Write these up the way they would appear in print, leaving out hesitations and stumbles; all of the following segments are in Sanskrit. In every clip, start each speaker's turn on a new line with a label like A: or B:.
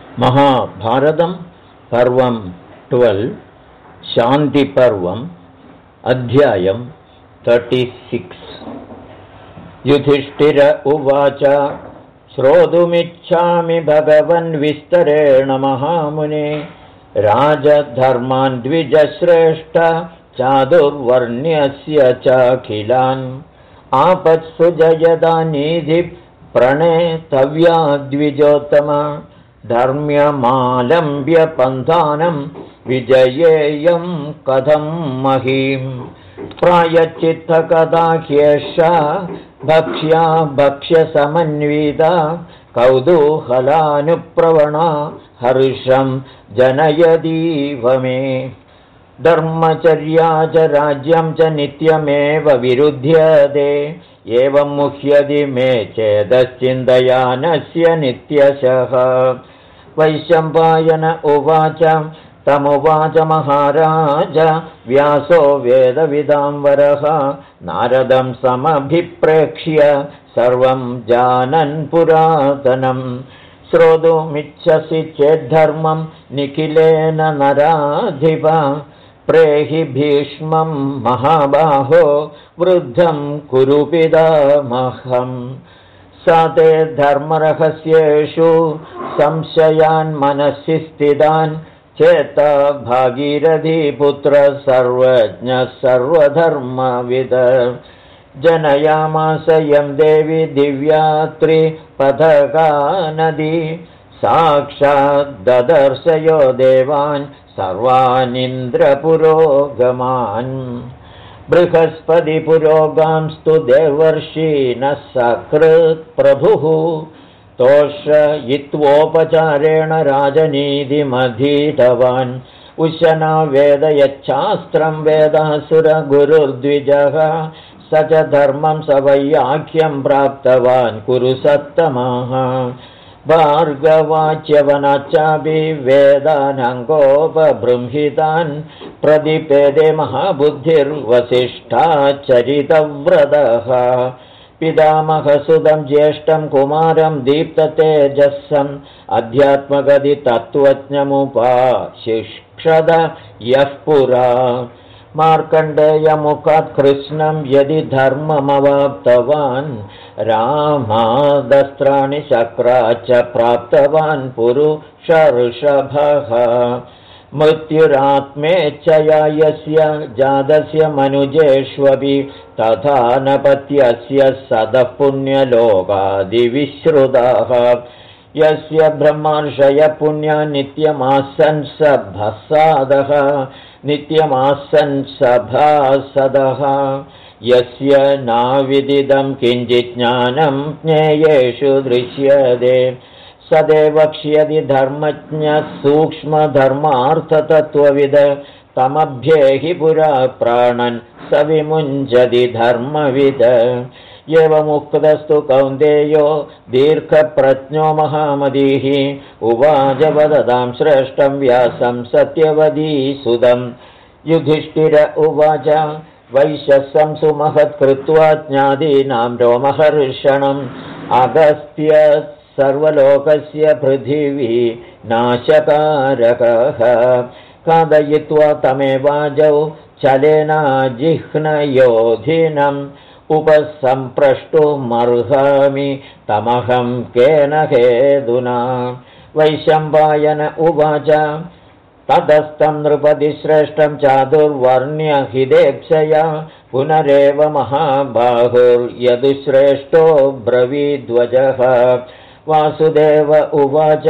A: महाभारतं पर्वं 12 शान्तिपर्वम् अध्यायं 36 युधिष्ठिर उवाच श्रोतुमिच्छामि भगवन् विस्तरेण महामुने राजधर्मान् द्विजश्रेष्ठ चातुर्वर्ण्यस्य चाखिलान् आपत्सु जयदा निधि प्रणेतव्या द्विजोत्तम धर्म्यमालम्ब्य पन्थानं विजयेयं कथं महीं प्रायश्चित्तकथा ह्येषा भक्ष्या भक्ष्यसमन्विता कौतूहलानुप्रवणा हर्षं जनयतीव मे धर्मचर्या च राज्यं च नित्यमेव विरुध्यते एवं मुह्यति मे चेदश्चिन्तयानस्य नित्यशः वैशम्पायन उवाच तमुवाच महाराज व्यासो वेदविदाम्बरः नारदं समभिप्रेक्ष्य सर्वं जानन् पुरातनं श्रोतुमिच्छसि चेद्धर्मं निखिलेन नराधिप प्रेहि भीष्मं महाबाहो वृद्धं कुरु पितामहम् स ते धर्मरहस्येषु संशयान् मनसि स्थितान् चेता भागीरथीपुत्र सर्वज्ञः सर्वधर्मविद जनयामास यं देवी दिव्या त्रिपथका नदी साक्षात् ददर्शयो देवान् सर्वानिन्द्रपुरोगमान् बृहस्पतिपुरोगांस्तु देवर्षिणः सकृत् प्रभुः तोषयित्वोपचारेण राजनीतिमधीतवान् उशना वेदयच्छास्त्रं वेदासुरगुरुर्द्विजः स च धर्मं स वैयाख्यं प्राप्तवान् कुरु सत्तमः भार्गवाच्यवनाच्चापि वेदानङ्गोपबृंहितान् प्रतिपेदे महाबुद्धिर्वसिष्ठाचरितव्रतः पितामहसुतं ज्येष्ठं कुमारं दीप्ततेजस्सम् अध्यात्मगतितत्त्वज्ञमुपाशिक्षद यः पुरा मार्कण्डेयमुखात् कृष्णं यदि धर्ममवाप्तवान् रामादस्त्राणि शक्राच्च प्राप्तवान् पुरुषर्षभः मृत्युरात्मेच्छया यस्य जातस्य मनुजेष्वपि तथा नपत्यस्य सदः पुण्यलोकादिविश्रुतः यस्य ब्रह्मार्षय पुण्या नित्यमासन् सभासदः नित्यमासन् सभासदः यस्य नाविदिदं किञ्चित् ज्ञानं ज्ञेयेषु दृश्यते सदैव वक्ष्यति धर्मज्ञः सूक्ष्मधर्मार्थतत्त्वविद तमभ्येहि पुरा प्राणन् स विमुञ्चति धर्मविद एवमुक्तस्तु कौन्तेयो दीर्घप्रज्ञो महामतिः उवाच वदतां श्रेष्ठं व्यासं सत्यवतीसुतं युधिष्ठिर उवाच वैशस्सं सुमहत्कृत्वा ज्ञातीनां रोमहर्षणम् अगस्त्य सर्वलोकस्य पृथिवी नाशकारकः खादयित्वा तमेवाजौ चलेनाजिह्नयोधिनम् उपसम्प्रष्टुमर्हामि तमहं केन हेतुना वैशम्पायन उवाच ततस्तं नृपतिश्रेष्ठं चातुर्वर्ण्यहिदेक्षया पुनरेव महाबाहुर्यदुश्रेष्ठो ब्रवीध्वजः वासुदेव उवाच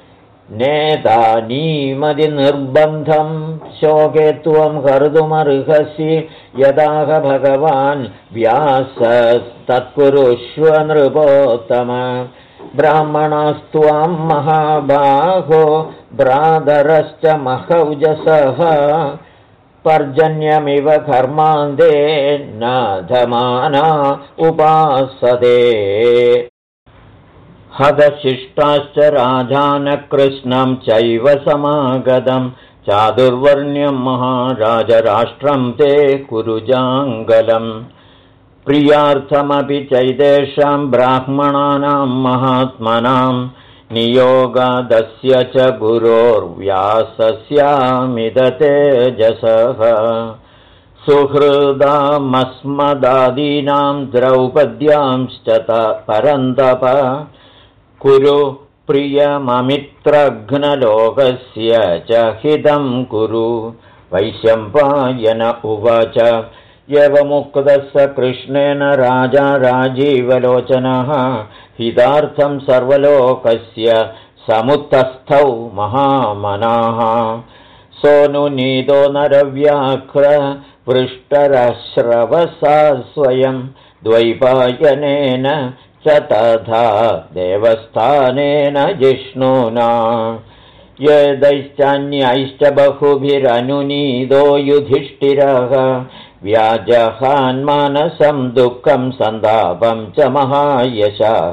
A: नेतानीमतिनिर्बन्धं शोके त्वं कर्तुमर्हसि यदाह भगवान् व्यासस्तत्कुरुष्व नृपोत्तम ब्राह्मणास्त्वां महाबाहो भ्रातरश्च महौजसः पर्जन्यमिव कर्मान्ते न धमाना उपासते हतशिष्टाश्च राजानकृष्णं चैव समागतं चातुर्वर्ण्यं महाराजराष्ट्रं ते कुरुजाङ्गलम् प्रियार्थमपि चैतेषां ब्राह्मणानां महात्मनां नियोगादस्य च गुरोर्व्यासस्यामिदतेजसः सुहृदामस्मदादीनां द्रौपद्यांश्च परन्तप कुरु प्रियममित्रघ्नलोकस्य च हितं कुरु वैशम्पायन उवाच एवमुक्तः स कृष्णेन राजा राजीवलोचनः हितार्थं सर्वलोकस्य समुत्थस्थौ महामनाः सोऽनुनीतो नरव्याघ्र पृष्टरश्रवसा स्वयं द्वैपायनेन च तथा देवस्थानेन जिष्णुना यदैश्चान्यैश्च बहुभिरनुनीतो युधिष्ठिरः व्याजहान्मानसं दुःखं सन्तापं च महायशः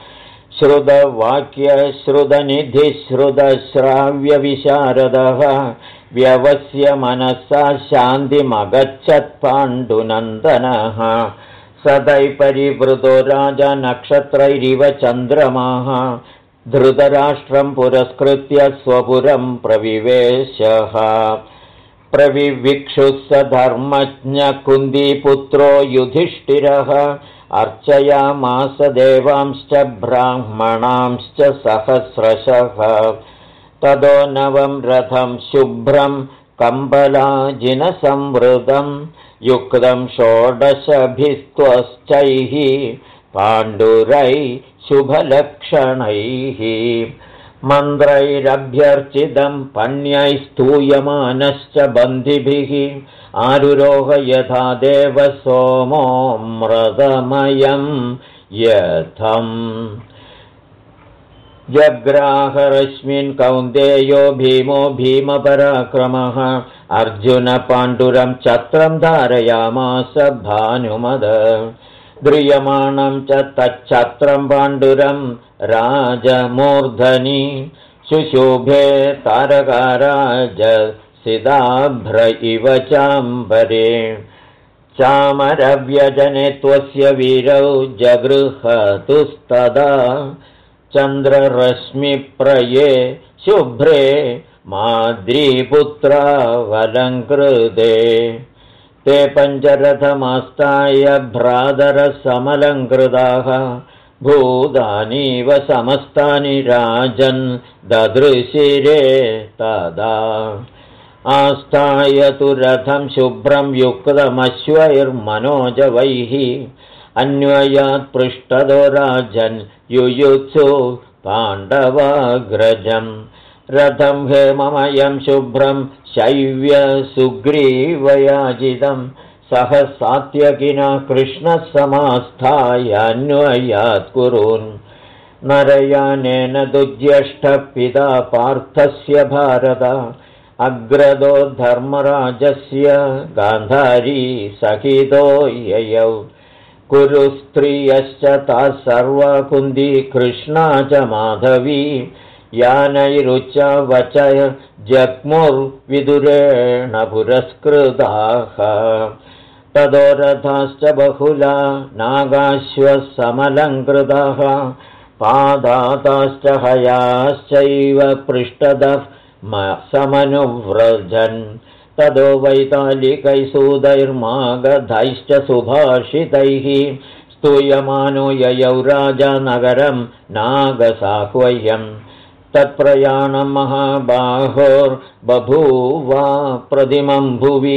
A: श्रुतवाक्यश्रुतनिधिश्रुतश्राव्यविशारदः व्यवस्य मनसा शान्तिमगच्छत्पाण्डुनन्दनः सदै परिवृतो राजा नक्षत्रैरिव चन्द्रमाः धृतराष्ट्रं पुरस्कृत्य स्वपुरं प्रविवेशः प्रविविक्षुः स धर्मज्ञकुन्दीपुत्रो युधिष्ठिरः अर्चयामास देवांश्च ब्राह्मणांश्च सहस्रशः ततो नवं रथं शुभ्रं कम्बलाजिनसंवृतं युक्तं षोडशभिस्त्वश्चैः पाण्डुरैः शुभलक्षणैः मन्त्रैरभ्यर्चितं पण्यैस्तूयमानश्च बन्दिभिः आरुरोह यथा देव सोमो मृतमयं यथम् जग्राहरश्मिन् कौन्तेयो भीमो भीमपराक्रमः अर्जुनपाण्डुरं छत्रं धारयामास भानुमद द्रियमाणं च तच्छत्रं पाण्डुरं राजमूर्धनि शुशुभे तारकाराजसिदाभ्र इव चाम्बरे चामरव्यजने त्वस्य वीरौ जगृहतुस्तदा चन्द्ररश्मिप्रये शुभ्रे माद्रीपुत्रावलङ्कृते ते पञ्चरथमास्ताय भ्रातरसमलङ्कृताः भूतानीव समस्तानि राजन् ददृशिरे तदा आस्थाय तु रथं शुभ्रं युक्तमश्वैर्मनोजवैः अन्वयात् पृष्ठतो राजन् युयुत्सु पाण्डवाग्रजम् रथं हेममयं शुभ्रं शैव्यसुग्रीवयाजितं सह सात्यकिना कृष्णः समास्थायान्वयात् कुरून् नरयानेन दुज्यष्टः पिता पार्थस्य भारत अग्रदो धर्मराजस्य गान्धारी सहितो ययौ कुरु स्त्रियश्च ताः सर्वा कुन्दी कृष्णा च माधवी यानैरुच्चा वच जग्मुर्विदुरेण पुरस्कृताः ततो रथाश्च बहुला नागाश्वसमलङ्कृताः पादाताश्च हयाश्चैव पृष्ठतः समनुव्रजन् ततो वैतालिकैसूदैर्मागधैश्च सुभाषितैः स्तूयमानो ययौ राजा नगरं नागसाह्वयम् तत्प्रयाणं महाबाहोर्बभूवा प्रतिमं भुवि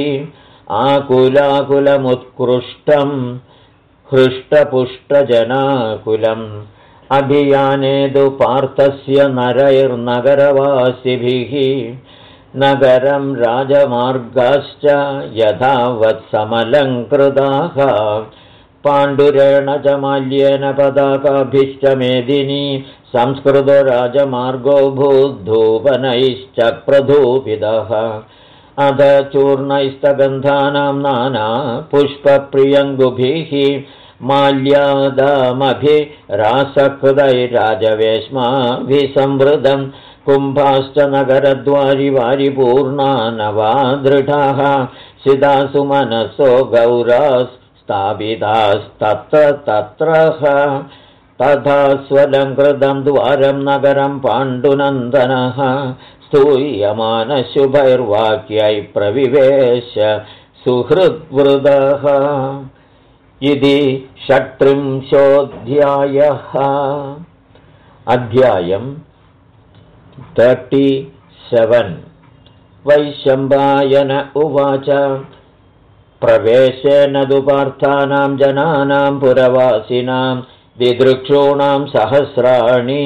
A: आकुलाकुलमुत्कृष्टं हृष्टपुष्टजनाकुलम् अभियाने तु पार्थस्य नरैर्नगरवासिभिः नगरं राजमार्गाश्च यथावत्समलङ्कृताः पाण्डुरेण च माल्येन पताकाभिश्च मेदिनी संस्कृतो राजमार्गो भूद्धूपनैश्च प्रधूपितः अध चूर्णैस्तगन्धानां नाना पुष्पप्रियङ्गुभिः माल्यादामभिरासकृतैराजवेश्माभिसंवृतं कुम्भाश्च नगरद्वारि वारिपूर्णा नवादृढाः सिदासु मनसो गौरास्तापितास्तत्र तत्रः तथा स्वलङ्कृतं द्वारं नगरं पाण्डुनन्दनः स्तूयमानशुभैर्वाक्यै प्रविवेश सुहृद्वृदः। इति 36 अध्यायम् 37। वैशम्पायन उवाच प्रवेशेन तु पार्थानां जनानां पुरवासिनां दिदृक्षूणां सहस्राणि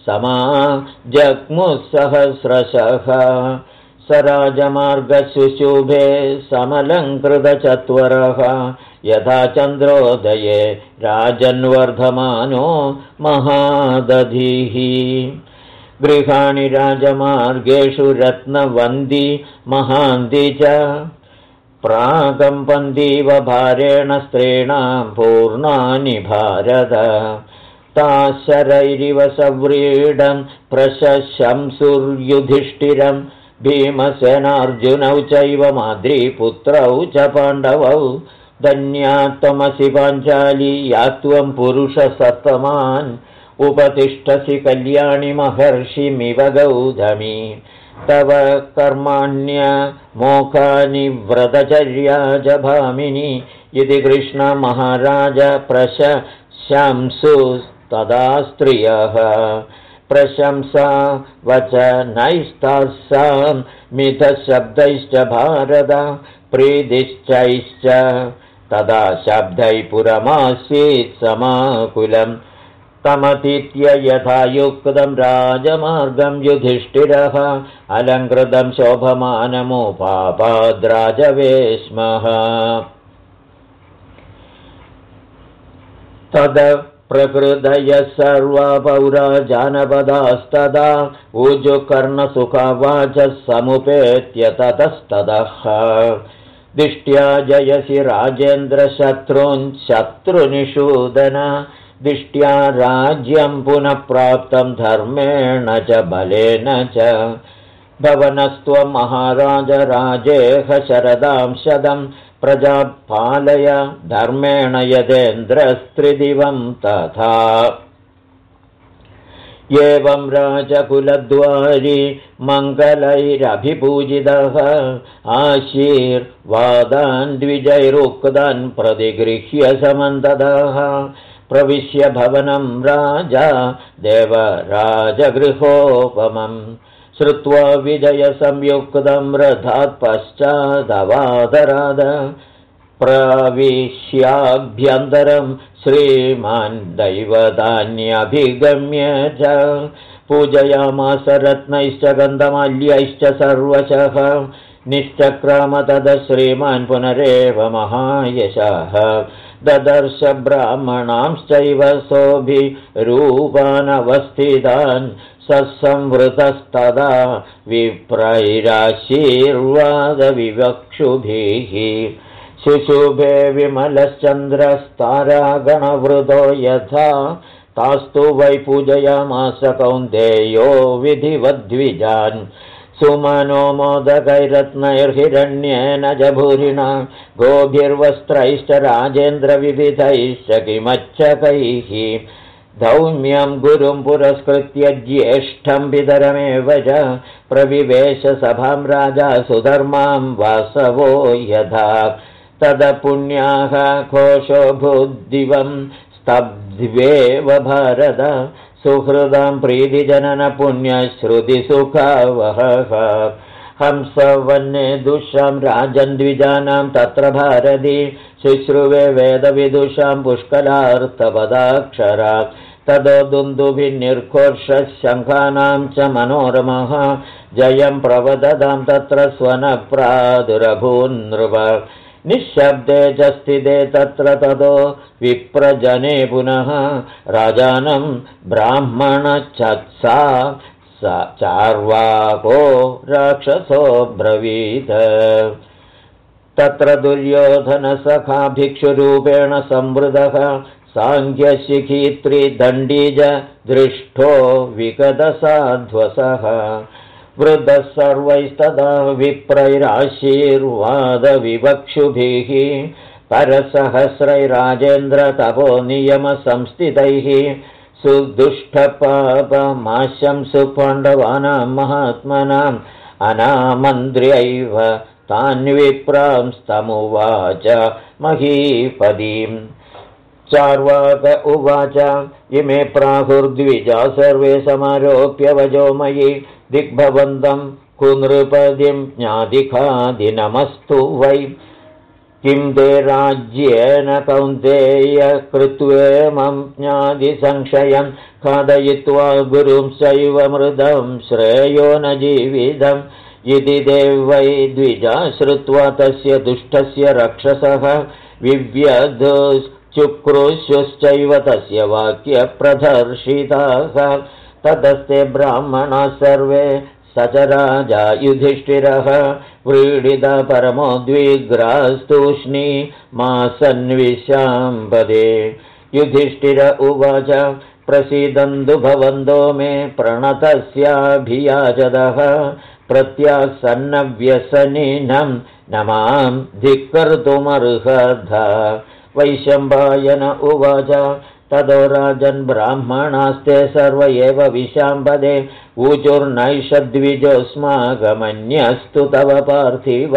A: समाजग्मुस्सहस्रशः। स राजमार्गशुशुभे समलङ्कृतचत्वरः यथा चन्द्रोदये राजन्वर्धमानो महादधिः। गृहाणि राजमार्गेषु रत्नवन्दी महान्ति च प्राकम्पन्तीव भारेण स्त्रीणां पूर्णानि भारत। ताशरैरिव सव्रीडं प्रशशंसुर्युधिष्ठिरं भीमसेनार्जुनौ चैव माद्रीपुत्रौ च पाण्डवौ। धन्या त्वमसि पाञ्चाली या त्वं पुरुषसत्तमान् उपतिष्ठसि कल्याणि महर्षिमिव गौतमी। तव कर्माण्यमोखानि व्रतचर्या च भामिनी। इति कृष्ण महाराज प्रशंसुस्तदा स्त्रियः। प्रशंसा वचनैस्तासां मिथशब्दैश्च भारत प्रीतिश्चैश्च तदा शब्दै पुरमासीत् समाकुलम्। तमतीत्य यथा युक्तं राजमार्गं युधिष्ठिरः अलङ्कृतं शोभमानमुपापाद्राजवेश्मः। तद प्रकृतयः सर्वा पौरा जानपदास्तदा ऊजुकर्णसुखावाचः समुपेत्य ततस्ततः। दिष्ट्या जयसि राजेन्द्रशत्रून् शत्रुनिषूदन। दिष्ट्या राज्यं पुनः प्राप्तं धर्मेण च बलेन च। भवनस्त्वं महाराज राजेह शरदां शतं प्रजापालय धर्मेण यदेन्द्रस्त्रिदिवं तथा। एवं राजकुलद्वारी मङ्गलैरभिपूजितः आशीर्वादान् द्विजैरुक्तान् प्रतिगृह्य समन्ततः। प्रविश्य भवनं राजा देवराजगृहोपमम् श्रुत्वा विजयसंयुक्तं रथात् पश्चादवादराद। प्रविश्याभ्यन्तरं श्रीमान् दैवतान्यभिगम्य च पूजयामास रत्नैश्च गन्धमाल्यैश्च सर्वशः। निश्चक्राम तद श्रीमान् पुनरेव महायशः। ददर्श ब्राह्मणांश्चैव सोऽभिरूपानवस्थितान् सत्संवृतस्तदा विप्रैराशीर्वादविवक्षुभिः। शुशुभे विमलश्चन्द्रस्तारागणवृतो यथा तास्तु वै पूजयामास कौन्तेयो विधिवद्विजान्। सुमनो मोदकैरत्नैर्हिरण्येन जभूरिणा गोभिर्वस्त्रैश्च राजेन्द्रविविधैश्च किमच्छकैः। धौम्यं गुरुं पुरस्कृत्य ज्येष्ठं पितरमेव च प्रविवेश सभां राजा सुधर्मां वासवो यथा। तदपुण्याः घोषो भूद्दिवं स्तब्ध्वेव भारत सुहृदां प्रीतिजननपुण्यश्रुतिसुखावहः। हंसवन्ने दुष्यां राजन्द्विजानां तत्र भारती शुश्रुवे वेदविदुषां पुष्कलार्थपदाक्षरा। तदो दुन्दुभिर्निर्घोषशङ्खानां च मनोरमः जयं प्रवददां तत्र स्वनप्रादुरभून्नृप। निःशब्दे च स्थिते तत्र ततो विप्रजने पुनः राजानं ब्राह्मणचत्सा चार्वाको राक्षसो ब्रवीत। तत्र दुर्योधनसखा भिक्षुरूपेण संवृतः साङ्ख्यशिखित्रिदण्डीज दृष्टो विगतसाध्वसः। वृद्धः सर्वैस्तदा विप्रैराशीर्वादविवक्षुभिः परसहस्रैराजेन्द्र तपो नियमसंस्थितैः सुदुष्टपापमाशंसु पाण्डवानां महात्मनाम् अनामन्त्र्यैव तान्विप्रांस्तमुवाच महीपदीम्। चार्वाक उवाच इमे प्राहुर्द्विजा सर्वे समारोप्य वजो मयि दिग्भवन्तं कुनृपदिं ज्ञादिखादिनमस्तु वै। किं ते राज्येन कौन्तेय कृत्वेमं ज्ञादिसंशयं खादयित्वा गुरुं सैव मृदं श्रेयो न जीवितम् इति ते वै द्विजा श्रुत्वा तस्य दुष्टस्य रक्षसः विव्यधुश्चुक्रुश्चैव तस्य वाक्यप्रदर्शिताः। ततस्ते ब्राह्मणाः सर्वे स च राजा युधिष्ठिरः व्रीडित परमोद्विग्रास्तूष्णी मासन्विशाम्बदे। युधिष्ठिर उवाच प्रसीदन्तु भवन्तो मे प्रणतस्याभियाचदः प्रत्यासन्नव्यसनिनं न मां धिक्कर्तुमर्हथ। वैशम्पायन उवाच ततो राजन् ब्राह्मणास्ते सर्व एव विशाम्बदे ऊचुर्नैषद्विजोऽस्माकमन्यस्तु तव पार्थिव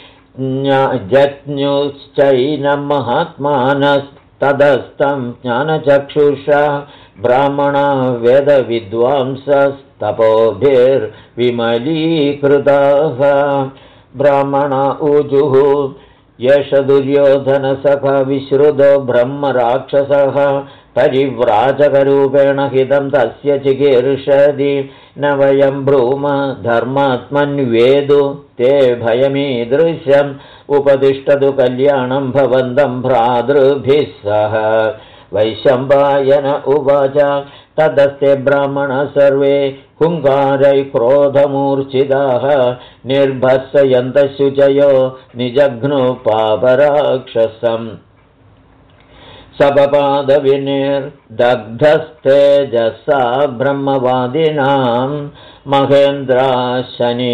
A: जज्ञुश्चैनं महात्मानस्तदस्तं ज्ञानचक्षुषा ब्राह्मणा वेदविद्वांसस्तपोभिर्विमलीकृताः। ब्राह्मणा ऊजुः एष दुर्योधनसखा विश्रुतो ब्रह्मराक्षसः परिव्राजकरूपेण हितं तस्य चिकीर्षति न वयं ब्रूम धर्मात्मन्वेदु ते भयमीदृशम् उपदिष्टतु कल्याणं भवन्तं भ्रातृभिः सह। वैशम्पायन उवाच तदस्ते ब्राह्मणाः सर्वे हुङ्कारैः क्रोधमूर्च्छिताः निर्भत्सयन्तः शुचयो निजघ्नुपापराक्षसम्। सपपादविनिर्दग्धस्तेजसा ब्रह्मवादिनां महेन्द्राशनि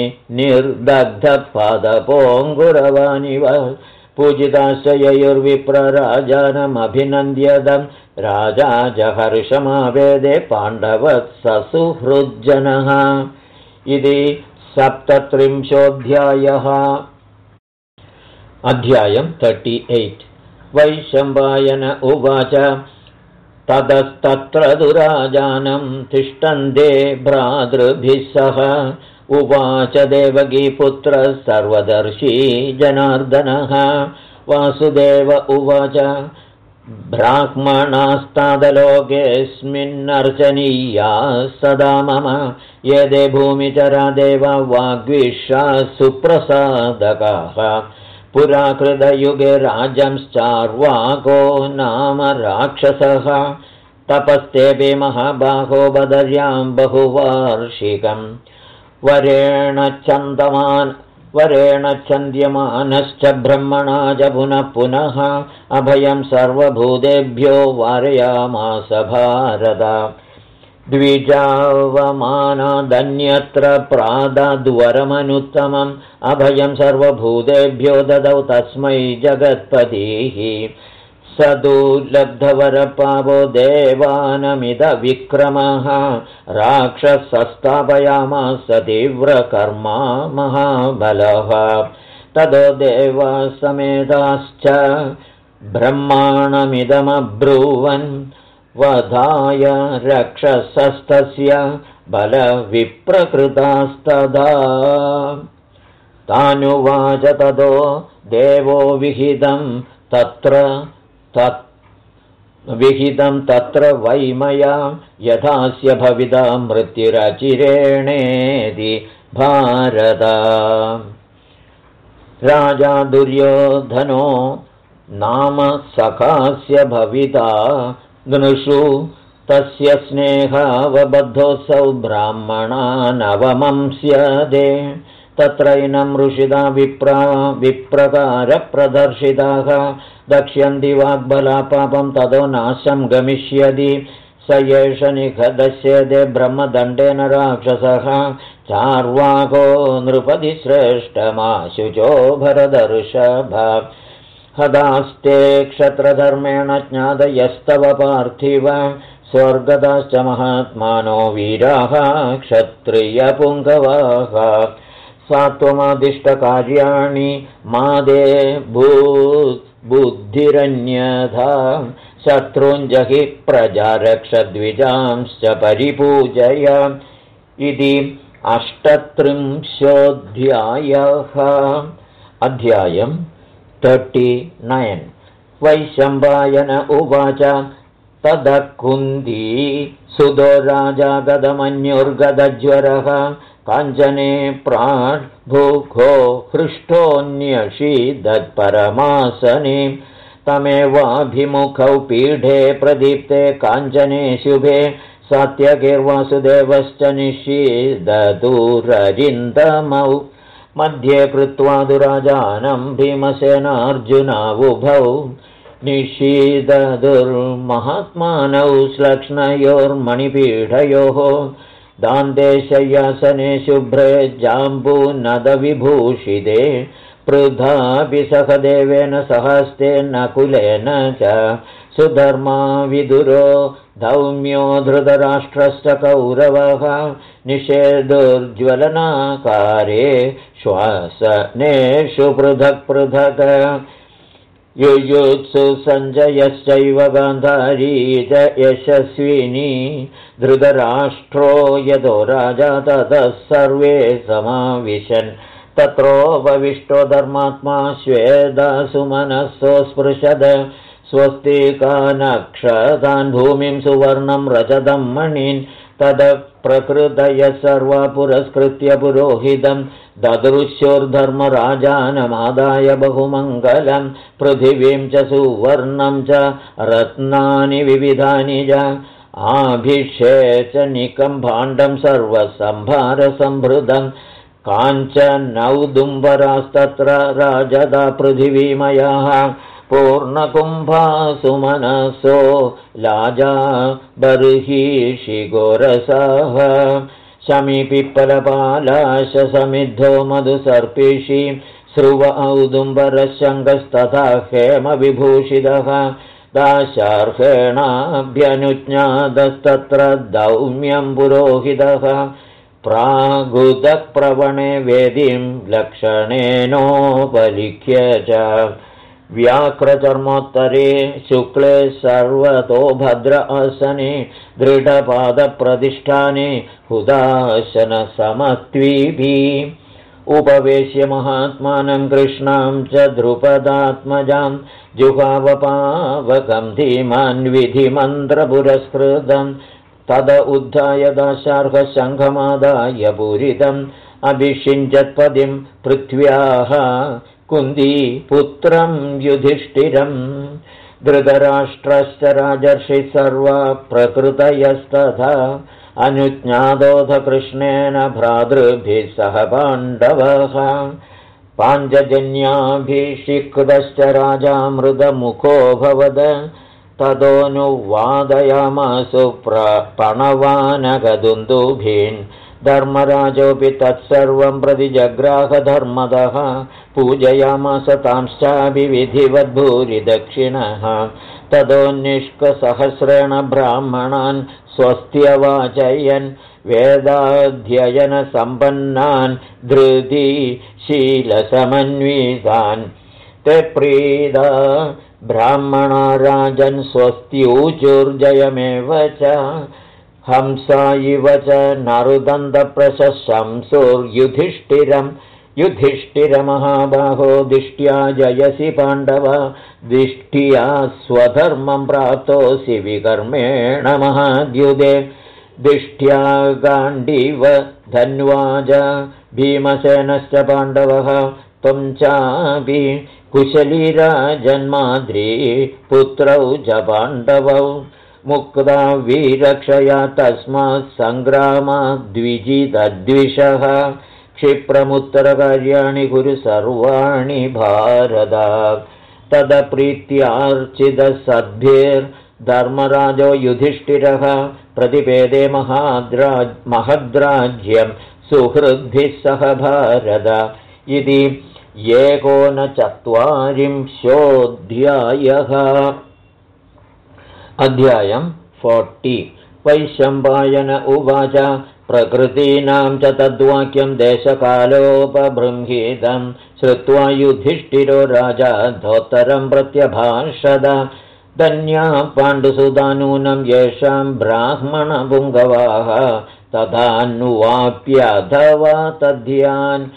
A: निर्दग्धपादपोऽङ्गुरवानिव पूजिताश्च ययुर्विप्रराजानमभिनन्द्यतं राजा जहर्षमावेदे पाण्डवत्ससुहृज्जनः। इति 37 अध्यायं 38। वैशम्पायन उवाच ततस्तत्र दुराजानं तिष्ठन्ते भ्रातृभिः सह उवाच देवकीपुत्रः सर्वदर्शी जनार्दनः। वासुदेव उवाच ब्राह्मणास्तादलोकेऽस्मिन्नर्चनीयाः सदा मम यदे भूमिचरा देवा वाग्विषा सुप्रसादकाः। पुरा कृतयुगे राज्यंश्चार्वाको नाम राक्षसः तपस्तेऽपि महाबाहो बदर्यां बहुवार्षिकम् वरेण चन्द्यमानश्च ब्रह्मणा च पुनः पुनः अभयं सर्वभूतेभ्यो वारयामास भारत। द्विजावमानादन्यत्र प्रादाद्वरमनुत्तमम् अभयं सर्वभूतेभ्यो ददौ तस्मै जगत्पतिः। स दुर्लब्धवरपावो देवानमिदविक्रमः राक्षसस्तापयामास तीव्रकर्मा महाबलः। ततो देवाः समेताश्च ब्रह्माणमिदमब्रूवन् वधाय रक्षसस्तस्य बलविप्रकृतास्तदा। तानुवाच ततो देवो विहितं तत्र वै मया यथास्य भविता मृत्युरचिरेणेति भारत। राजा दुर्योधनो नाम सखास्य भविता गृषु तस्य स्नेहावबद्धोऽसौ ब्राह्मणानवमंस्यदे। तत्रैनं ऋषिदा विप्रकारप्रदर्शिताः दक्ष्यन्ति वाग्बलापापं ततो नाशं गमिष्यति। स एष निखदस्यते ब्रह्मदण्डेन राक्षसः चार्वाको नृपतिश्रेष्ठमाशुचो भरदर्षभ। हदास्ते क्षत्रधर्मेण ज्ञातयस्तव पार्थिव स्वर्गदाश्च महात्मानो वीराः क्षत्रियपुङ्गवाः सात्वमादिष्टकार्याणि मादे बुद्धिरन्यथा शत्रुञ्जहि प्रजारक्षद्विजांश्च परिपूजय इति 38 अध्यायम् 39 वैशम्पायन उवाच ततः कुन्ती सुदो राजा गदमन्युर्गदज्वरः काञ्चने प्राड्भुखो हृष्टोऽन्यषीदत्परमासने तमेवाभिमुखौ पीठे प्रदीप्ते काञ्चने शुभे सात्यकिर्वासुदेवश्च निषीददुररिन्दमौ मध्ये कृत्वा दुराजानं भीमसेनार्जुनावुभौ निषीददुर्महात्मानौ श्लक्ष्णयोर्मणिपीठयोः दान्देशय्यासने शुभ्रे जाम्बूनदविभूषिते पृथापि सहदेवेन सहस्ते नकुलेन च सुधर्मा विदुरो धौम्यो धृतराष्ट्रश्च कौरवः निषेधुर्ज्वलनाकारे श्वासनेषु पृथक् पृथक् युयुत्सु सञ्जयश्चैव गान्धारी च यशस्विनी धृतराष्ट्रो यतो राजा ततः सर्वे समाविशन् तत्रोपविष्टो धर्मात्मा श्वेदासुमनस्सो स्पृशद स्वस्तिकानक्षतान् भूमिं सुवर्णं रजतं मणिन् तद प्रकृतयः सर्वा पुरस्कृत्य पुरोहितं ददृश्योर्धर्मराजानमादाय बहुमङ्गलं पृथिवीं च सुवर्णं च रत्नानि विविधानि च आभिषेचनिकं भाण्डं सर्वसंभारसंभृतं काञ्चनौदुम्बरास्तत्र राजदा पृथिवीमयाः पूर्णकुम्भासु मनसो लाजा बर्हिषि गोरसाः शमीपिप्पलपालाश समिद्धो मधुसर्पिषि स्रुव औदुम्बरशङ्कस्तथा हेमविभूषितः दाशार्हेणाभ्यनुज्ञातस्तत्र दौम्यं पुरोहितः प्रागुदप्रवणे वेदीं लक्षणेनोपलिख्य च व्याक्रचर्मोत्तरे शुक्ले सर्वतो भद्र आसने दृढपादप्रतिष्ठाने हुदाशनसमत्वीभिः उपवेश्य महात्मानं कृष्णां च द्रुपदात्मजां जुहावपावकं धीमान् विधिमन्त्रपुरस्कृतं तद उद्धाय दाशार्हशङ्खमादाय पूरितम् अभिषिञ्चत्पदिं पृथ्व्याः कुन्ती पुत्रं युधिष्ठिरम् धृतराष्ट्रश्च राजर्षि सर्वा प्रकृतयस्तथा अनुज्ञातोऽथ कृष्णेन भ्रातृभिः सह पाण्डवः पाञ्चजन्याभिषिक्तश्च राजा मृदमुखोऽभवद ततोऽनुवादयामासु प्रणवानकदुन्दुभीन् धर्मराजोऽपि तत्सर्वं प्रति जग्राहधर्मदः पूजयामास तांश्चाभिविधिवद्भूरिदक्षिणः ततोऽनिष्कसहस्रेण ब्राह्मणान् स्वस्त्यवाचयन् वेदाध्ययनसम्पन्नान् धृतिशीलसमन्वितान् ते प्रीदा ब्राह्मणा राजन् स्वस्त्यूचुर्जयमेव च हंसा इव च नरुदन्तप्रशंसुर्युधिष्ठिरम् युधिष्ठिरमहाबाहो दिष्ट्या जयसि पाण्डव दिष्ट्या स्वधर्मं प्राप्तोऽसि विकर्मेण महाद्युदे दिष्ट्या गाण्डीव धन्वाज भीमसेनश्च पाण्डवः त्वं चापि कुशली राजन्माद्री पुत्रौ च पाण्डवौ मुक्ता वीरक्षया तस्मात् सङ्ग्रामाद्विजितद्विषः क्षिप्रमुत्तरकार्याणि कुरु सर्वाणि भारत तदप्रीत्यार्चितसद्भिर्धर्मराजो युधिष्ठिरः प्रतिपेदे महद्राज्यं सुहृद्भिः सह भारत इति 39 अध्यायम् 40 वैशम्पायन उवाच प्रकृतीनां च तद्वाक्यं देशकालोपबृंहितं श्रुत्वा युधिष्ठिरो राजा धोत्तरं प्रत्यभाषद धन्या पाण्डुसुता नूनं येषां ब्राह्मणपुङ्गवाः तथानुवाप्यथवा तद्ध्यान्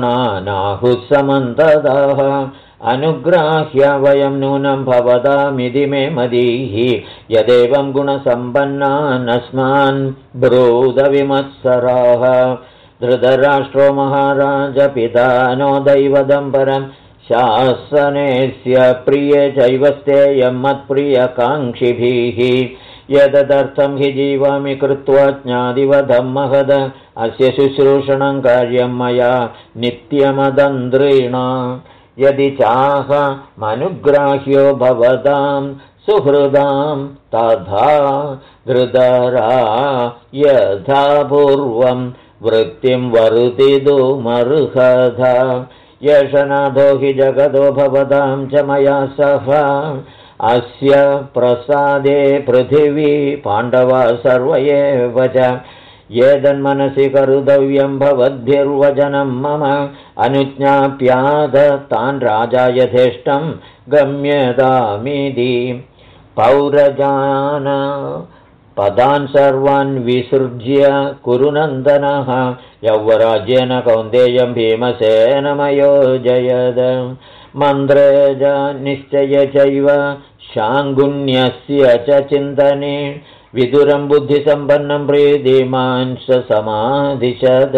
A: गुणानाहुः अनुग्राह्य वयं नूनं भवतामिति मे मदीः यदेवं गुणसम्पन्नानस्मान् ब्रूदविमत्सराः धृतराष्ट्रो महाराज पिता नो दैवदं परं शासनेस्य प्रिये चैव स्तेयं मत्प्रियकाङ्क्षिभिः यदर्थं हि जीवामि कृत्वा ज्ञादिवधं महद अस्य शुश्रूषणं कार्यं मया नित्यमदन्द्रिणा यदि चाहमनुग्राह्यो भवतां सुहृदां तथा धृतरा यथा पूर्वं वृत्तिं वरुतिदुमर्हथ यशनाथो हि जगतो भवतां च मया सह अस्य प्रसादे पृथिवी पाण्डवा सर्व एव च येदन्मनसि कर्तव्यं भवद्भिर्वचनं मम अनुज्ञाप्याद तान् राजा यथेष्टं गम्यतामिति पौरजान पदान् सर्वान् विसृज्य कुरुनन्दनः यौवराज्येन कौन्तेयं भीमसेनमयोजयद मन्त्रेज निश्चय चैव शाङ्गुण्यस्य च चिन्तने विदुरं बुद्धिसम्पन्नं प्रीतिमान् स समादिशद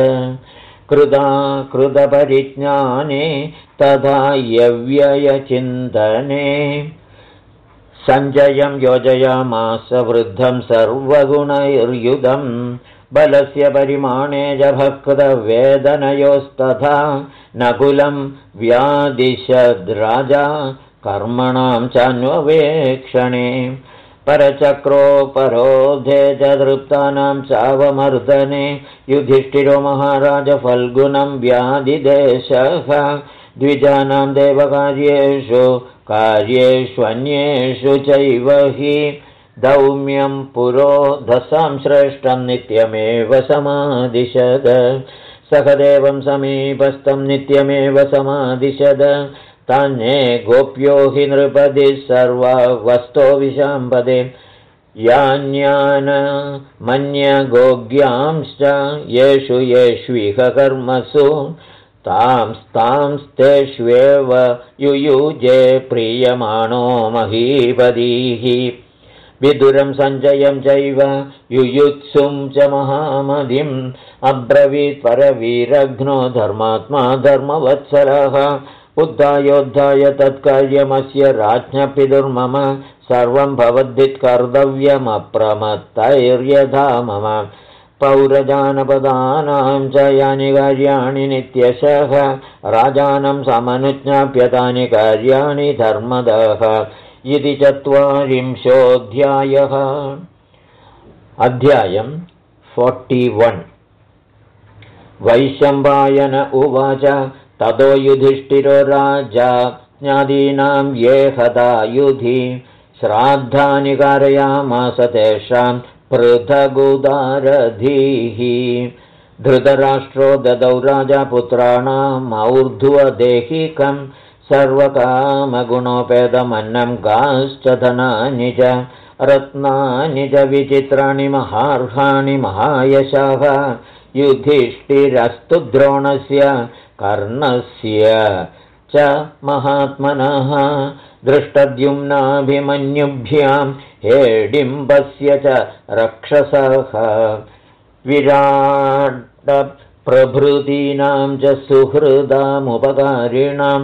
A: कृतपरिज्ञाने तथा यव्ययचिन्तने सञ्जयं योजयामास वृद्धं सर्वगुणैर्युधं बलस्य परिमाणे च भक्तवेदनयोस्तथा नकुलं व्यादिशद्राजा कर्मणां चान्ववेक्षणे परचक्रोपरोधे च तृप्तानां चावमर्दने युधिष्ठिरो महाराज फल्गुनं व्याधिदेशः द्विजानां देवकार्येषु कार्येष्वन्येषु चैव हि दौम्यं पुरोधसां श्रेष्ठं नित्यमेव समादिशद सखदेवं समीपस्थं नित्यमेव समादिशद तान्ये गोप्यो हि नृपतिः सर्वा वस्तो विशाम्पदे यान्यान मन्यगोग्यांश्च येषु येष्विह कर्मसु तांस्तेष्वेव युयुजे प्रीयमाणो महीपदीः विदुरं सञ्जयं चैव युयुत्सुं च महामतिम् अब्रवीत् परवीरघ्नो धर्मात्मा धर्मवत्सलः उद्धायोद्धाय तत्कार्यमस्य राज्ञपितुर्मम सर्वं भवद्भित्कर्तव्यमप्रमत्तैर्यथा मम पौरजानपदानां च यानि कार्याणि नित्यशः राजानं समनुज्ञाप्यतानि कार्याणि धर्मदः इति 40 अध्यायं 41 वैशम्पायन उवाच ततो युधिष्ठिरो राजा ज्ञादीनां ये हता युधि श्राद्धानि कारयामास तेषां पृथगुदारधीः धृतराष्ट्रो ददौ राजापुत्राणाम् ऊर्ध्वदेहिकं सर्वकामगुणोपेतमन्नं गाश्च धनानि च रत्नानि च विचित्राणि महार्हाणि महायशः युधिष्ठिरस्तु द्रोणस्य कर्णस्य च महात्मनः दृष्टद्युम्नाभिमन्युभ्यां हेडिम्बस्य च रक्षसः विराटप्रभृतीनां च सुहृदामुपकारिणां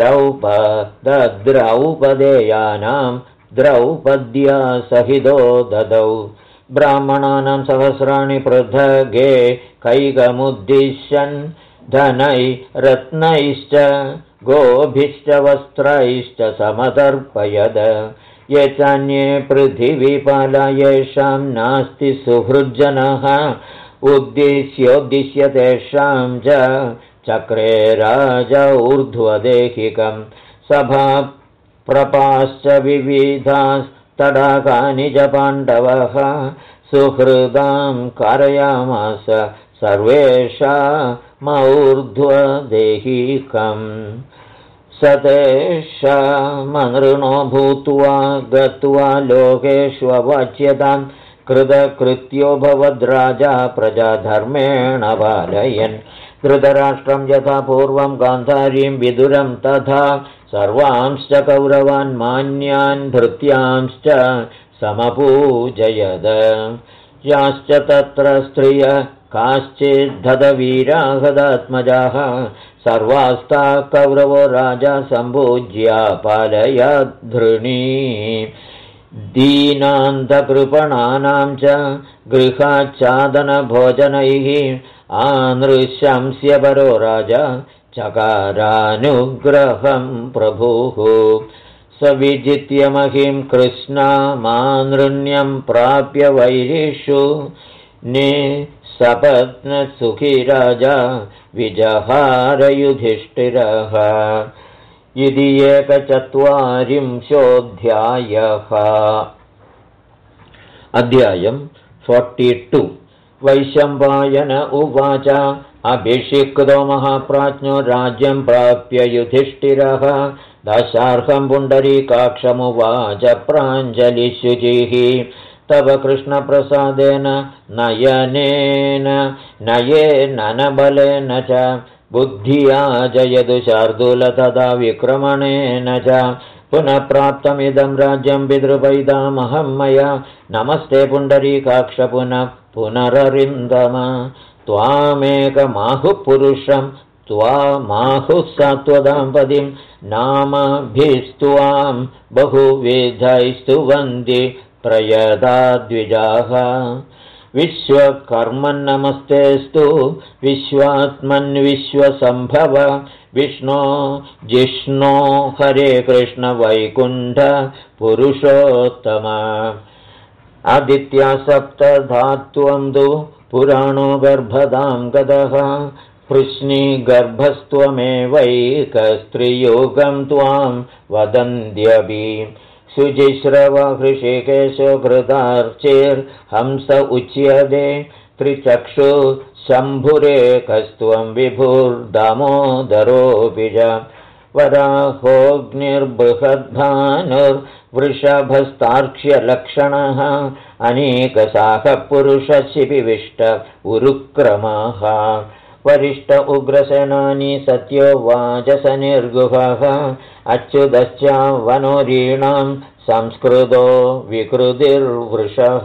A: द्रौपदेयानां द्रौपद्या सहितो ददौ ब्राह्मणानां सहस्राणि पृथगे कैकमुद्दिश्यन् धनै रत्नैश्च गोभिश्च वस्त्रैश्च समतर्पयद ये चान्ये पृथिवीपाला येषां नास्ति सुहृज्जनः उद्दिश्योद्दिश्य तेषां च चक्रे राजा ऊर्ध्वदेहिकं सभा प्रपाश्च विविधाः तडागानि च पाण्डवः सुहृदां कारयामास सर्वेषामूर्ध्वदेहिकम् सतेषामनृणो भूत्वा गत्वा लोकेष्ववाच्यतां कृतकृत्यो भवद्राजा प्रजाधर्मेण पालयन् धृतराष्ट्रं यथा पूर्वं गान्धारीं विदुरं तथा सर्वांश्च कौरवान् मान्यान् भृत्यांश्च समपूजयद याश्च तत्र स्त्रियः काश्चिद्धतवीराहदात्मजाः सर्वास्ता कौरवो राजा सम्पूज्या पालयद्धृणी दीनान्तकृपणानां च गृहाच्छादनभोजनैः आनृशंस्य परो राजा चकारानुग्रहं प्रभुः स विजित्य महिं कृष्णामानृण्यं प्राप्य वैरिषु निसपत्नसुखी राजा विजहारयुधिष्ठिरः इति 41 अध्यायं 42 वैशम्पायन उवाच अभिषिक्तो महाप्राज्ञो राज्यं प्राप्य युधिष्ठिरः दशार्हं पुण्डरीकाक्षमुवाच प्राञ्जलिशुचिः तव कृष्णप्रसादेन नयेन नबलेन च बुद्धिया जयतु शार्दूल तदा विक्रमणेन च पुनः प्राप्तमिदं राज्यं पितृपैतामहं मया नमस्ते पुण्डरीकाक्ष पुनररिन्दम त्वामेकमाहुः पुरुषं त्वामाहुः सात्वदाम्पतिं नामभिस्त्वां बहुविधैस्तुवन्ति प्रयता द्विजाः विश्वकर्मन्नमस्तेस्तु विश्वात्मन्विश्वसम्भव विष्णो जिष्णो हरे कृष्ण वैकुण्ठ पुरुषोत्तम आदित्या सप्तधात्वं तु पुराणो गर्भदां गतः कृष्णी गर्भस्त्वमेवैकस्त्रियोगं त्वां वदन्त्यपि शुचिश्रव हृषिकेशो घृतार्चिर्हंस उच्यते त्रिचक्षु शम्भुरेकस्त्वं विभुर्दामोदरोऽपि च वराहोऽग्निर्बृहद्भानुर्वृषभस्तार्क्ष्यलक्षणः अनेकशाखः पुरुषशिपिविष्ट उरुक्रमाः वरिष्ठ उग्रसेनानी सत्यो वाजसनिर्गुहः अच्युतश्च वनोरीणां संस्कृतो विकृतिर्वृषः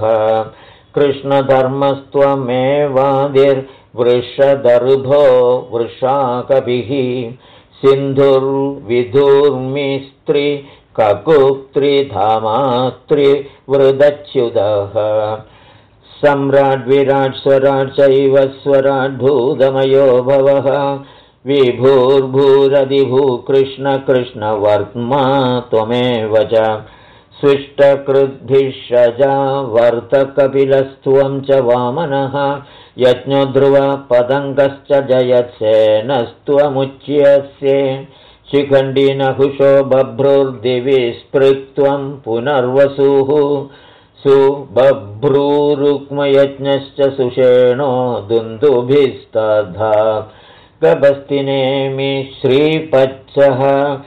A: कृष्णधर्मस्त्वमेवादिर्वृषदर्भो वृषाकभिः सिन्धुर्विधुर्मिस्त्री ककुत्रिधामात्रिवृदच्युतः सम्राट् विराट् स्वराट् चैव स्वराट् भूतमयो भवः विभूर्भूरधिभू कृष्ण कृष्णवर्त्मा त्वमेव च स्विष्टकृद्भिषजा वर्तकपिलस्त्वं च वामनः यज्ञोध्रुव पतङ्गश्च जयत्सेनस्त्वमुच्यसे शिखण्डी नहुषो बभ्रुर्दिवि स्पृक्त्वं पुनर्वसुः सुबभ्रूरुक्मयज्ञश्च सुषेणो दुन्दुभिस्तथा गभस्तिनेमि श्रीपत्सः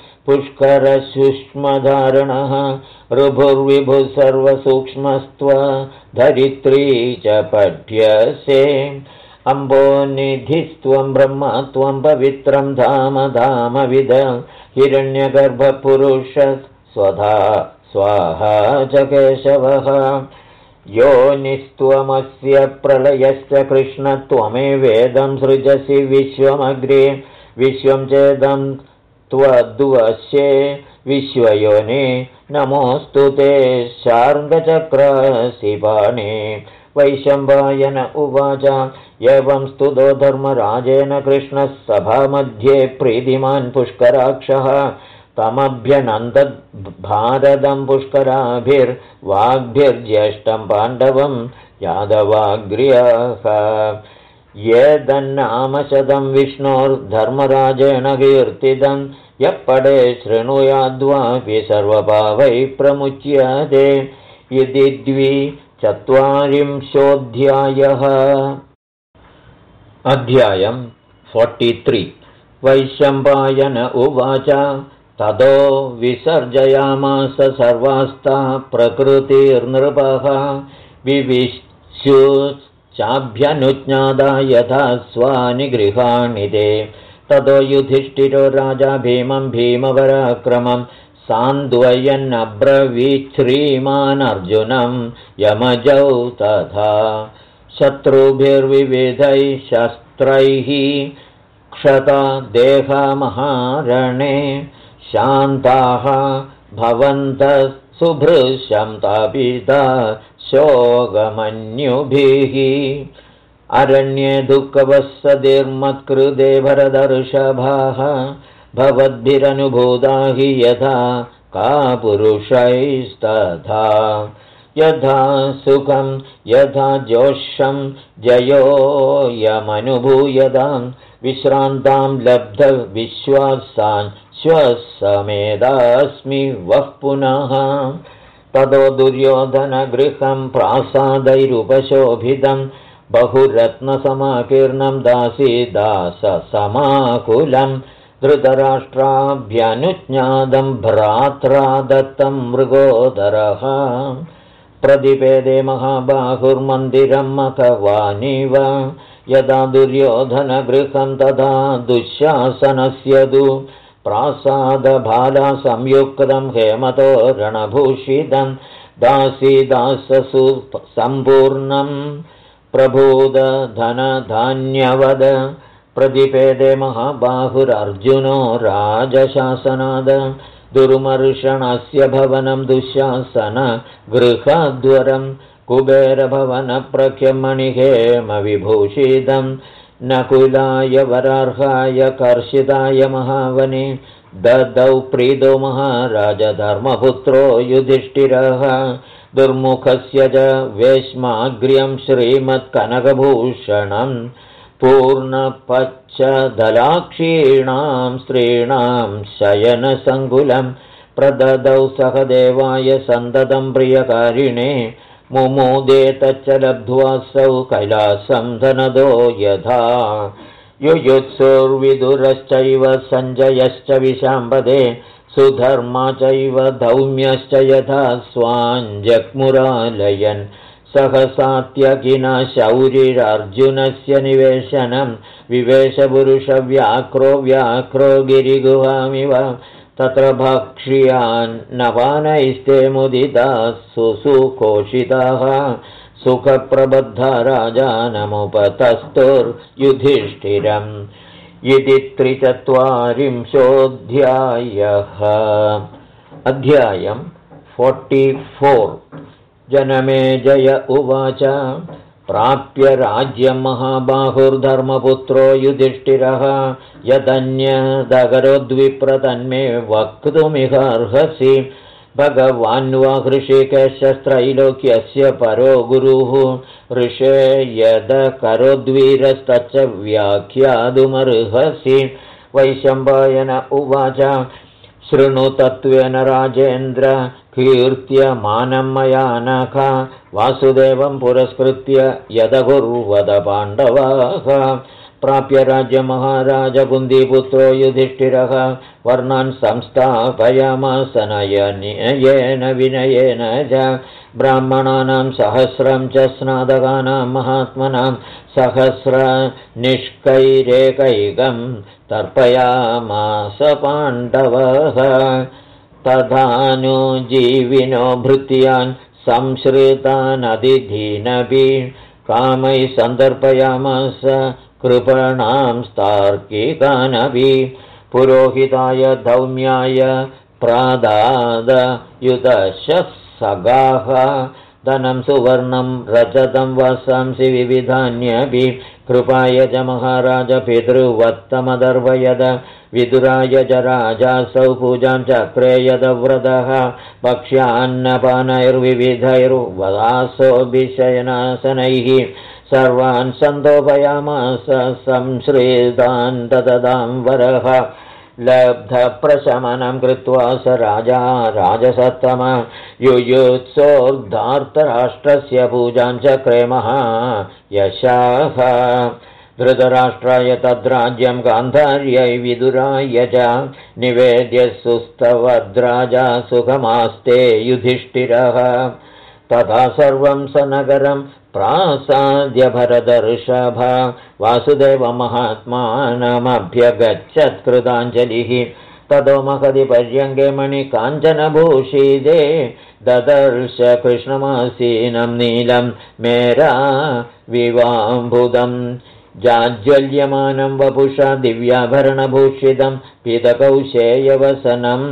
A: पुष्करसुष्मधारणः ऋभुर्विभुः सर्वसूक्ष्मस्त्व धरित्री च पठ्यसे अम्बोनिधिस्त्वं ब्रह्म त्वं पवित्रं धाम धामविद हिरण्यगर्भपुरुषः स्वधा स्वाहा च केशवः योनिस्त्वमस्य प्रलयश्च कृष्ण त्वमेवेदं सृजसि विश्वमग्रे विश्वं चेदं त्वद्वश्ये विश्वयोने नमोऽस्तु ते शार्ङ्गचक्रसि बाणे वैशम्पायन उवाच एवं स्तुतो धर्मराजेन कृष्णः सभामध्ये प्रीतिमान् पुष्कराक्षः तमभ्यनन्दद् भारतं पुष्कराभिर्वाग्भिर्ज्येष्ठं पाण्डवं यादवाग्र्यः येदन्नामशतं विष्णोर्धर्मराजेण कीर्तितं यः पठे शृणुयाद्वापि सर्वभावैः प्रमुच्यते। इति 24. अध्यायम् 43। वैशम्पायन उवाच ततो विसर्जयामास सर्वास्ता प्रकृतिर्नृपः विविश्युश्चाभ्यनुज्ञाता यथा स्वानि गृहाणि ते। ततो युधिष्ठिरो राजा भीमं भीमपराक्रमं सान्द्वयन्नब्रवीत् श्रीमान् अर्जुनं यमजौ तथा शत्रुभिर्विविधैः शस्त्रैः क्षता देहमहारणे शान्ताः भवन्तः सुभृशं तापिता शोकमन्युभिः अरण्ये दुःखवत्सतिर्मत्कृते भरतर्षभाः भवद्भिरनुभूता हि यथा कापुरुषैस्तथा यथा सुखं यथा जोषं जयो यमनुभूयतां विश्रान्तां लब्धविश्वासान् श्वसमेधास्मि वः पुनः। ततो दुर्योधनगृहं प्रासादैरुपशोभितं बहुरत्नसमाकीर्णं दासीदाससमाकुलं धृतराष्ट्राभ्यनुज्ञातं भ्रात्रा दत्तं मृगोदरः। प्रतिपेदे महाबाहुर्मन्दिरं मखवानिव यदा दुर्योधनगृहं तदा दुःशासनस्य तु प्रासादभाला संयुक्तं हेमतोरणभूषितं दासीदाससु सम्पूर्णं प्रभूतधनधान्यवद। प्रतिपेदे महाबाहुरर्जुनो राजशासनाद दुर्मर्षणस्य भवनं दुःशासन गृहद्वरं कुबेरभवनप्रख्यं मणिहेमविभूषितं नकुलाय वरार्हाय कर्षिताय महावने ददौ प्रीतो महाराज धर्मपुत्रो युधिष्ठिरः। दुर्मुखस्य च वेश्माग्र्यं श्रीमत्कनकभूषणं पूर्णपच्चदलाक्षीणां स्त्रीणां शयनसङ्कुलं प्रददौ सहदेवाय सन्ततं प्रियकारिणे मुमोदे तच्च लब्ध्वासौ कैलासं धनदो यथा युयुत्सुर्विदुरश्चैव सञ्जयश्च विशाम्बदे सुधर्मा चैव धौम्यश्च यथा स्वाञ्जग्मुरालयन् सहसात्यकिना शौरिरर्जुनस्य निवेशनं विवेशपुरुषव्याक्रो व्याक्रो गिरिगुहामिव तत्र भक्ष्यान्नपानैस्ते मुदिताः सुसुकोषिताः सुखप्रबद्धा राजानमुपतस्तुर्युधिष्ठिरम्। इति 43. अध्यायम् 44। जनमेजय उवाच प्राप्य राज्यं महाबाहुर्धर्मपुत्रो युधिष्ठिरः यदन्यदकरोद्विप्रतन्मे वक्तुमिहार्हसि। भगवान् वा हृषीकेशस्त्रैलोक्यस्य परो गुरुः ऋषे यदकरोद्वीरस्तच्च व्याख्यातुमर्हसि। वैशम्पायन उवाच शृणु तत्त्वेन राजेन्द्र कीर्त्यमानं मया नख वासुदेवं पुरस्कृत्य यदकुर्वद पाण्डवाः। प्राप्य राज्यमहाराज कुन्तीपुत्रो युधिष्ठिरः वर्णान् संस्थापयामास नयनेन विनयेन च ब्राह्मणानां सहस्रं च स्नातकानां महात्मनां सहस्रनिष्कैरेकैकं तर्पयामास पाण्डवः। तथानुजीविनो भृत्यान् संश्रितानतिथीनपि कामैः सन्दर्पयामास कृपणां स्तार्किकानपि। पुरोहिताय धौम्याय प्रादादयुतशः सगाः धनं सुवर्णं रजतं वसांसि विविधान्यपि। कृपाय च महाराज पितृवत्तमदर्वयद विदुराय च राजासौ पूजां चक्रे यदव्रतः भक्ष्यान्नपानैर्विविधैर्वदासोऽभिशयनासनैः सर्वान् सन्तोपयामास संश्रितान् तददां वरः। लब्धप्रशमनं कृत्वा स राजा राजसत्तम युयुत्सोर्धार्तराष्ट्रस्य पूजां चक्रेमः यशाः धृतराष्ट्राय तद्राज्यं गान्धार्यै विदुराय च निवेद्य सुस्तवद्राजा सुखमास्ते युधिष्ठिरः तथा सर्वं स नगरं प्रासाद्य भरतर्षभ वासुदेवमहात्मानमभ्यगच्छत्कृताञ्जलिः ततो महति पर्यङ्गे मणिकाञ्चनभूषिते ददर्श कृष्णमासीनं नीलं मेरा विवाम्बुदं जाज्वल्यमानं वपुषा दिव्याभरणभूषितं पीतकौशेयवसनं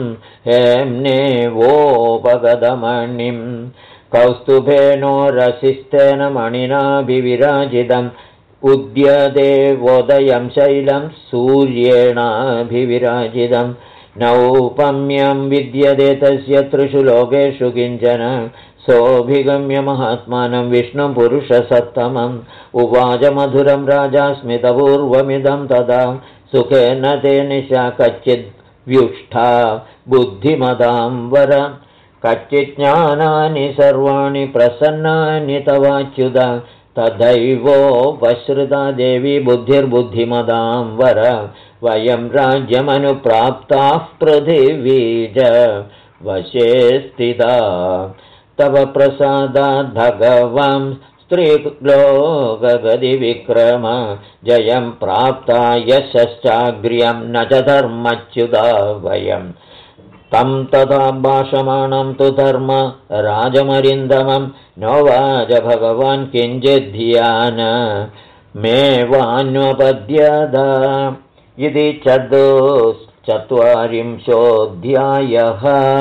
A: हेम्नेवोपगतमणिम् कौस्तुभेनोरसिस्तेन मणिनाभिविराजितम् उद्यदेवोदयं शैलं सूर्येणाभिविराजितं नौपम्यं विद्यते तस्य त्रिषु लोकेषु किञ्चन सोऽभिगम्य महात्मानं विष्णुं पुरुषसत्तमम् उवाच मधुरं राजा स्मितपूर्वमिदं तदा सुखेन ते निशा कच्चिद्व्युष्ठा बुद्धिमदां वर कच्चिज्ञानानि सर्वाणि प्रसन्नानि तवाच्युत तथैवोपश्रुता देवी बुद्धिर्बुद्धिमदां वर वयं राज्यमनुप्राप्ताः पृथिवीज वशे स्थिता तव प्रसादाद् भगवां स्त्रीलोकगतिविक्रम जयं प्राप्ता यशश्चाग्र्यं न च धर्मच्युता वयम् तं तथा भाषमाणं तु धर्म राजमरिन्दमं नोवाच भगवान् किञ्चिद्ध्यान मे वान्वपद्यत इति 44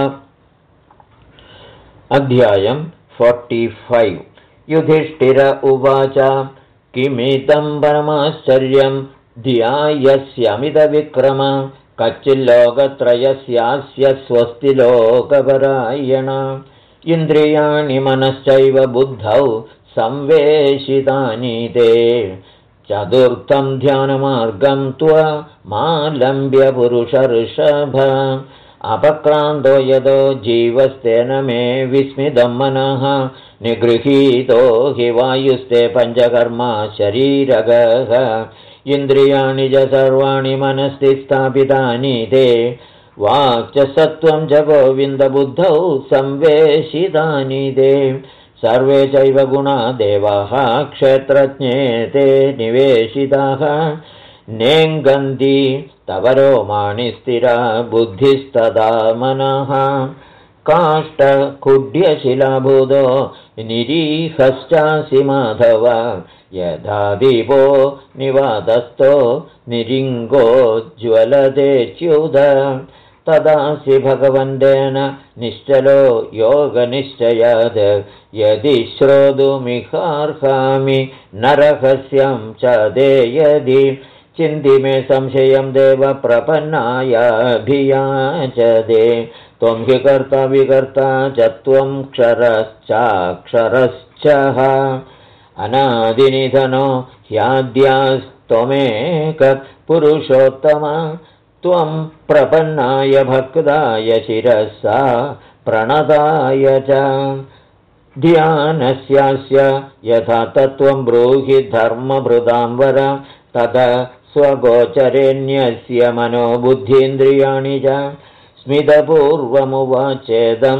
A: अध्यायं 45 युधिष्ठिर उवाच किमिदं परमाश्चर्यं ध्यायस्यमिदविक्रम कच्चिल्लोकत्रयस्यास्य स्वस्ति लोकपरायण इन्द्रियाणि मनश्चैव बुद्धौ संवेशितानि ते चतुर्थं ध्यानमार्गं त्वमालम्ब्य पुरुषर्षभ अपक्रान्तो यतो जीवस्तेन मे विस्मितं मनः निगृहीतो हि वायुस्ते पञ्चकर्मा शरीरगः इन्द्रियाणि च सर्वाणि मनसि स्थापितानि ते वाक् च सत्त्वं च गोविन्दबुद्धौ संवेशितानि ते सर्वे चैव गुणा देवाः क्षेत्रज्ञे ते निवेशिताः नेङ्गन्ति तव रोमाणि स्थिरा बुद्धिस्तदा मनः काष्ठकुड्यशिलाभूतो निरीहश्चासि माधव यथा दीपो निवातस्थो निरिङ्गोज्ज्वलतेच्युत तदासि भगवन्तेन निश्चलो योगनिश्चयात् यदि श्रोतुमिहार्हामि नरहस्यं च ते यदि चिन्ति मे संशयं देव प्रपन्नायाभियाचते त्वं हि कर्ता विकर्ता च त्वं क्षरश्चाक्षरश्चः अनादिनिधनो ह्याद्यास्त्वमेक पुरुषोत्तम त्वं प्रपन्नाय भक्ताय शिरसा प्रणताय च ध्यानस्यास्य यथा तत्त्वं ब्रूहि धर्मभृतां वर तद स्वगोचरेण्यस्य मनोबुद्धीन्द्रियाणि च स्मितपूर्वमुवाचेदं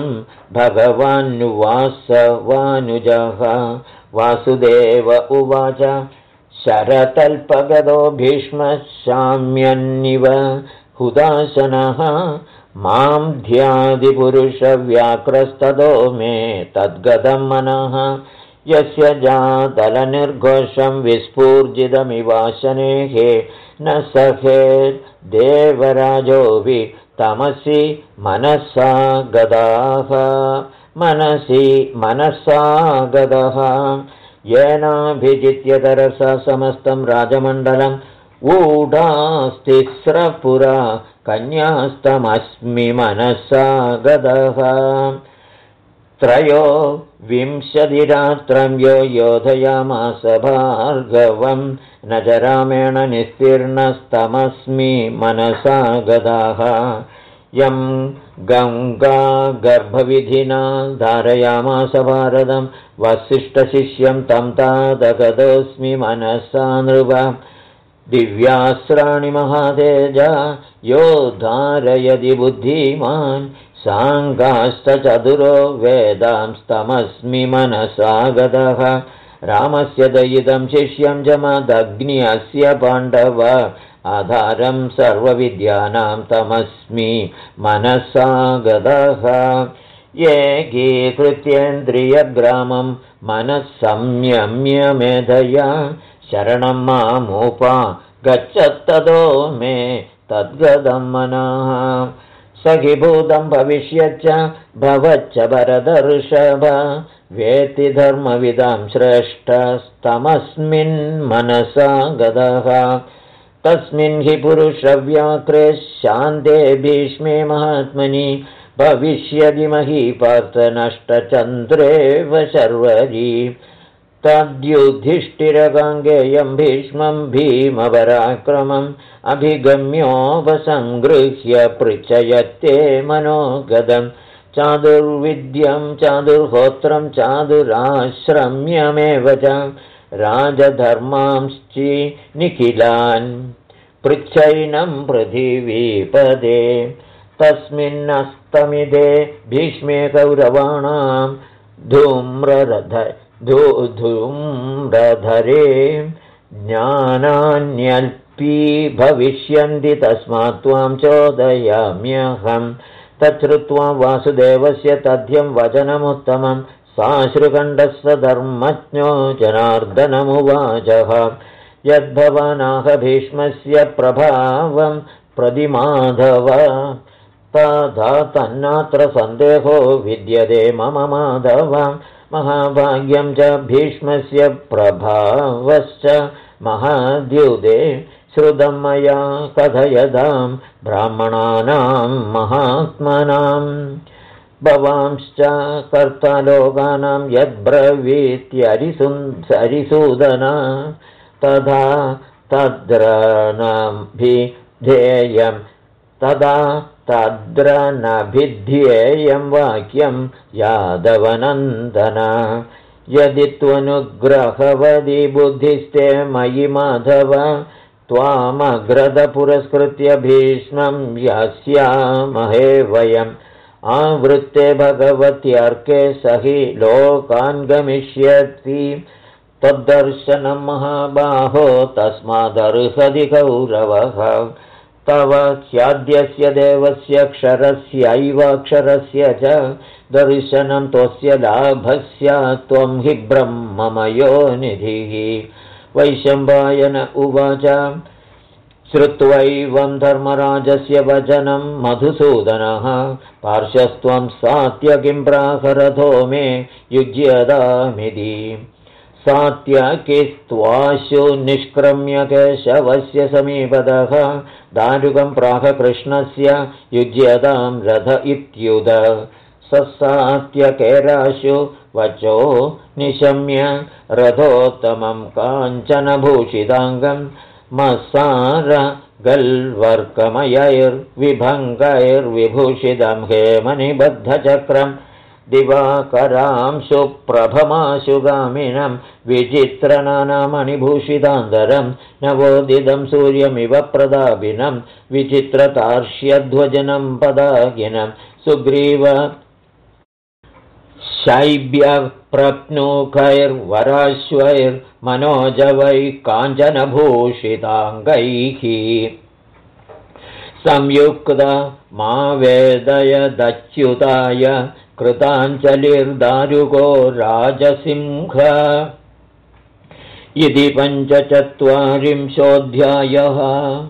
A: भगवान्वासवानुजः वासुदेव उवाच शरतल्पगतो भीष्मशाम्यन्निव हुदाशनः मां ध्यादिपुरुषव्याक्रस्ततो मे तद्गतं मनः यस्य जातलनिर्घोषं विस्फूर्जितमिवाशनेः न सखेत् देवराजोऽपि तमसि मनसा गदाः मनसा गदः येनाभिजित्य तरसा समस्तं राजमण्डलम् ऊढास्तिस्रपुरा कन्यास्तमस्मि मनसा गदः त्रयो 20 यो योधयामास भार्गवं न च रामेण निस्तीर्णस्तमस्मि मनसा गदाः यं गङ्गागर्भविधिना धारयामास भारतं वसिष्ठशिष्यं तं तादगतोऽस्मि मनसा नृप दिव्यास्त्राणि महातेजा यो धारयति बुद्धिमान् साङ्गाश्चतुरो वेदांस्तमस्मि मनसा गतः रामस्य दयितं शिष्यं जमदग्नि अस्य पाण्डव आधारं सर्वविद्यानां तमस्मि मनसा गतः एकीकृत्येन्द्रियग्रामं मनः संयम्य मेधया शरणं मामुपा गच्छत्ततो मे तद्गतं मनः सखीभूतं भविष्यच्च भवच्च भरतर्षभ वेत्ति धर्मविदां श्रेष्ठस्तमस्मिन् मनसा गतः तस्मिन् हि पुरुषव्याघ्रे शान्ते भीष्मे महात्मनि भविष्यति महीपार्थ नष्टचन्द्रेव शर्वरी तद्युधिष्ठिरगाङ्गेयं भीष्मं भीमपराक्रमम् अभिगम्योपसङ्गृह्य पृच्छयत्ते मनोगतं चादुर्विद्यं चादुर्होत्रं चादुराश्रम्यमेव च राजधर्मांश्चि निखिलान् पृच्छैनं पृथिवीपदे तस्मिन्नस्तमिदे भीष्मे कौरवाणां धूम्रधरे ज्ञानान्यल्पी भविष्यन्ति तस्मात् त्वां चोदयाम्यहं तच्छ्रुत्वा वासुदेवस्य तथ्यं वचनमुत्तमं साश्रुकण्ठस्य धर्मज्ञो जनार्दनमुवाचः यद्भवानाह भीष्मस्य प्रभावं प्रतिमाधव तथा तन्नात्र सन्देहो विद्यते मम माधव महाभाग्यं च भीष्मस्य प्रभावश्च महाद्युते श्रुतं मया कथयतां ब्राह्मणानां महात्मनां भवांश्च कर्ता लोकानां यद्ब्रवीत्यरिसूदना तदा तद्र नभिध्येयं वाक्यं यादवनन्दन यदि त्वनुग्रहवदि बुद्धिस्ते मयि माधव त्वामग्रदपुरस्कृत्य भीष्मं यास्यामहे वयम् आवृत्ते भगवत्यर्के सहि लोकान् गमिष्यति तद्दर्शनं महाबाहो तस्मादर्हति कौरवः तव ह्याद्यस्य देवस्य क्षरस्यैवाक्षरस्य च दर्शनं त्वस्य लाभस्य त्वं हि ब्रह्ममयो निधिः वैशम्पायन उवाच श्रुत्वैवं धर्मराजस्य वचनं मधुसूदनः पार्श्वस्त्वं सात्यकिं प्राहरथो मे युज्यतामिति सात्यकिस्त्वाशु निष्क्रम्य केशवस्य समीपतः दारुकं प्राह कृष्णस्य युज्यतां रथ इत्युद ससात्यकेराशु वचो निशम्य रथोत्तमं काञ्चनभूषिताङ्गं मत्सारगल्वर्कमयैर्विभङ्गैर्विभूषितं हेमनिबद्धचक्रं दिवाकरांशु प्रभमाशुगामिनं विचित्रनानामणिभूषितान्तरं नवोदितं सूर्यमिव प्रदाभिनं विचित्रतार्ष्यध्वजनं पदागिनं सुग्रीव शैब्यप्रप्नूकैर्वराश्वैर्मनोजवै काञ्चनभूषिताङ्गैः संयुक्त मा वेदयदच्युताय कृताञ्जलिर्दारुको राजसिंह इति 45 अध्यायः।